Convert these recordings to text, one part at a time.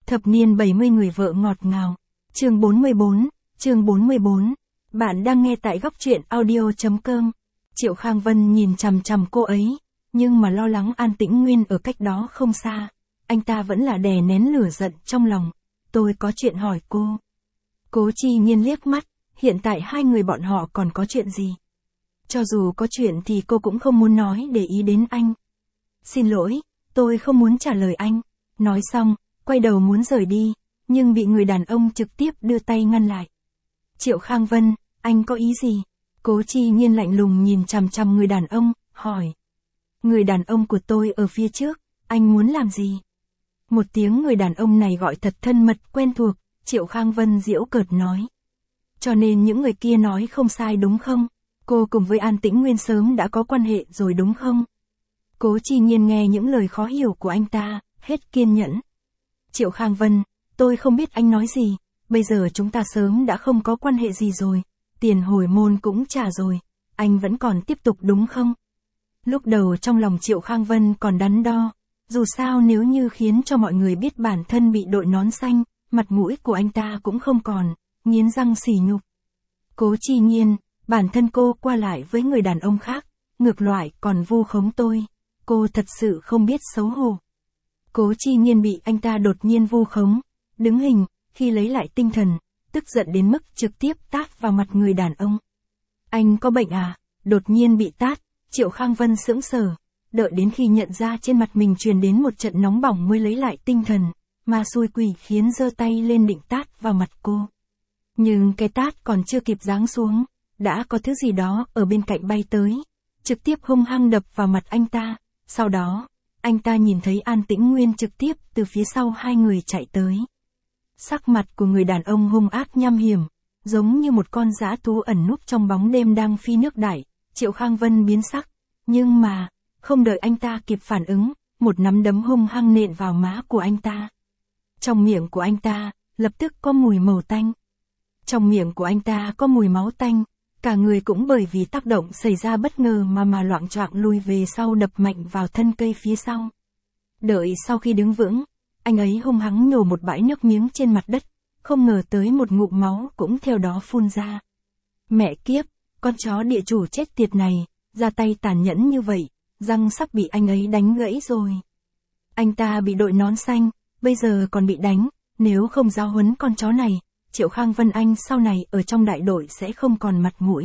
Thập niên 70 người vợ ngọt ngào. Chương 44. Bạn đang nghe tại góc truyện audio.com. Triệu Khang Vân nhìn chằm chằm cô ấy, nhưng mà lo lắng An Tĩnh Nguyên ở cách đó không xa. Anh ta vẫn là đè nén lửa giận trong lòng. Tôi có chuyện hỏi cô. Cố Chi Nhiên liếc mắt, hiện tại hai người bọn họ còn có chuyện gì? Cho dù có chuyện thì cô cũng không muốn nói để ý đến anh. Xin lỗi, tôi không muốn trả lời anh. Nói xong, quay đầu muốn rời đi, nhưng bị người đàn ông trực tiếp đưa tay ngăn lại. Triệu Khang Vân, anh có ý gì? Cố Chi Nhiên lạnh lùng nhìn chằm chằm người đàn ông, hỏi. Người đàn ông của tôi ở phía trước, anh muốn làm gì? Một tiếng người đàn ông này gọi thật thân mật quen thuộc, Triệu Khang Vân giễu cợt nói. Cho nên những người kia nói không sai đúng không? Cô cùng với An Tĩnh Nguyên sớm đã có quan hệ rồi đúng không? Cố Chi Nhiên nghe những lời khó hiểu của anh ta, hết kiên nhẫn. Triệu Khang Vân, tôi không biết anh nói gì, bây giờ chúng ta sớm đã không có quan hệ gì rồi, tiền hồi môn cũng trả rồi, anh vẫn còn tiếp tục đúng không? Lúc đầu trong lòng Triệu Khang Vân còn đắn đo, dù sao nếu như khiến cho mọi người biết bản thân bị đội nón xanh, mặt mũi của anh ta cũng không còn, nghiến răng sỉ nhục. Cố Chi Nhiên, bản thân cô qua lại với người đàn ông khác, ngược lại còn vu khống tôi, cô thật sự không biết xấu hổ. Cố Chi Nhiên bị anh ta đột nhiên vu khống, đứng hình, khi lấy lại tinh thần, tức giận đến mức trực tiếp tát vào mặt người đàn ông. Anh có bệnh à? Đột nhiên bị tát, Triệu Khang Vân sững sờ, đợi đến khi nhận ra trên mặt mình truyền đến một trận nóng bỏng mới lấy lại tinh thần, mà xui quỷ khiến giơ tay lên định tát vào mặt cô. Nhưng cái tát còn chưa kịp giáng xuống, đã có thứ gì đó ở bên cạnh bay tới, trực tiếp hung hăng đập vào mặt anh ta, sau đó, anh ta nhìn thấy An Tĩnh Nguyên trực tiếp từ phía sau hai người chạy tới. Sắc mặt của người đàn ông hung ác nham hiểm, giống như một con dã thú ẩn núp trong bóng đêm đang phi nước đại. Triệu Khang Vân biến sắc, nhưng mà, không đợi anh ta kịp phản ứng, một nắm đấm hung hăng nện vào má của anh ta. Trong miệng của anh ta, lập tức có mùi màu tanh. Trong miệng của anh ta có mùi máu tanh, cả người cũng bởi vì tác động xảy ra bất ngờ mà loạng choạng lùi về sau đập mạnh vào thân cây phía sau. Đợi sau khi đứng vững, anh ấy hung hăng nhổ một bãi nước miếng trên mặt đất, không ngờ tới một ngụm máu cũng theo đó phun ra. Mẹ kiếp, con chó địa chủ chết tiệt này, ra tay tàn nhẫn như vậy, răng sắp bị anh ấy đánh gãy rồi. Anh ta bị đội nón xanh, bây giờ còn bị đánh, nếu không giáo huấn con chó này, Triệu Khang Vân anh sau này ở trong đại đội sẽ không còn mặt mũi.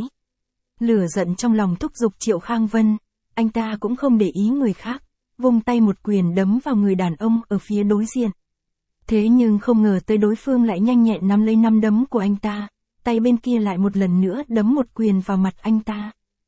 Lửa giận trong lòng thúc giục Triệu Khang Vân, anh ta cũng không để ý người khác, vung tay một quyền đấm vào người đàn ông ở phía đối diện. Thế nhưng không ngờ tới đối phương lại nhanh nhẹn nắm lấy nắm đấm của anh ta, tay bên kia lại một lần nữa đấm một quyền vào mặt anh ta.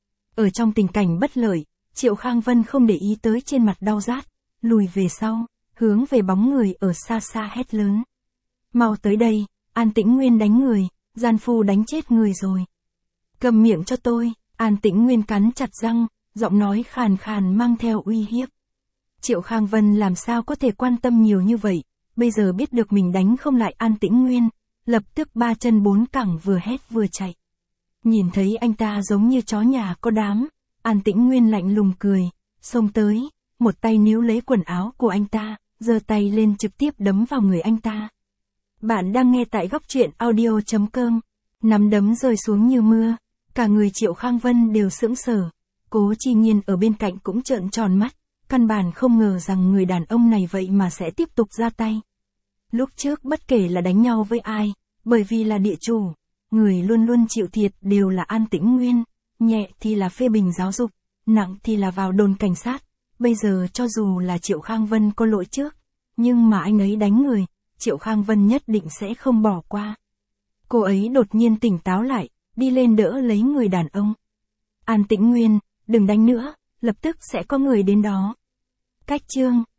Ở trong tình cảnh bất lợi, Triệu Khang Vân không để ý tới trên mặt đau rát, lùi về sau, hướng về bóng người ở xa xa hét lớn. Mau tới đây, An Tĩnh Nguyên đánh người, gian phu đánh chết người rồi. Cầm miệng cho tôi, An Tĩnh Nguyên cắn chặt răng, giọng nói khàn khàn mang theo uy hiếp. Triệu Khang Vân làm sao có thể quan tâm nhiều như vậy, bây giờ biết được mình đánh không lại An Tĩnh Nguyên, lập tức ba chân bốn cẳng vừa hét vừa chạy. Nhìn thấy anh ta giống như chó nhà có đám, An Tĩnh Nguyên lạnh lùng cười, xông tới, một tay níu lấy quần áo của anh ta, giơ tay lên trực tiếp đấm vào người anh ta. Bạn đang nghe tại góc truyện audio.com, nắm đấm rơi xuống như mưa, cả người Triệu Khang Vân đều sững sờ, Cố Chi Nhiên ở bên cạnh cũng trợn tròn mắt, căn bản không ngờ rằng người đàn ông này vậy mà sẽ tiếp tục ra tay. Lúc trước bất kể là đánh nhau với ai, bởi vì là địa chủ, người luôn luôn chịu thiệt đều là An Tĩnh Nguyên, nhẹ thì là phê bình giáo dục, nặng thì là vào đồn cảnh sát, bây giờ cho dù là Triệu Khang Vân có lỗi trước, nhưng mà anh ấy đánh người, Triệu Khang Vân nhất định sẽ không bỏ qua. Cô ấy đột nhiên tỉnh táo lại, đi lên đỡ lấy người đàn ông. An Tĩnh Nguyên, đừng đánh nữa, lập tức sẽ có người đến đó. Cách chương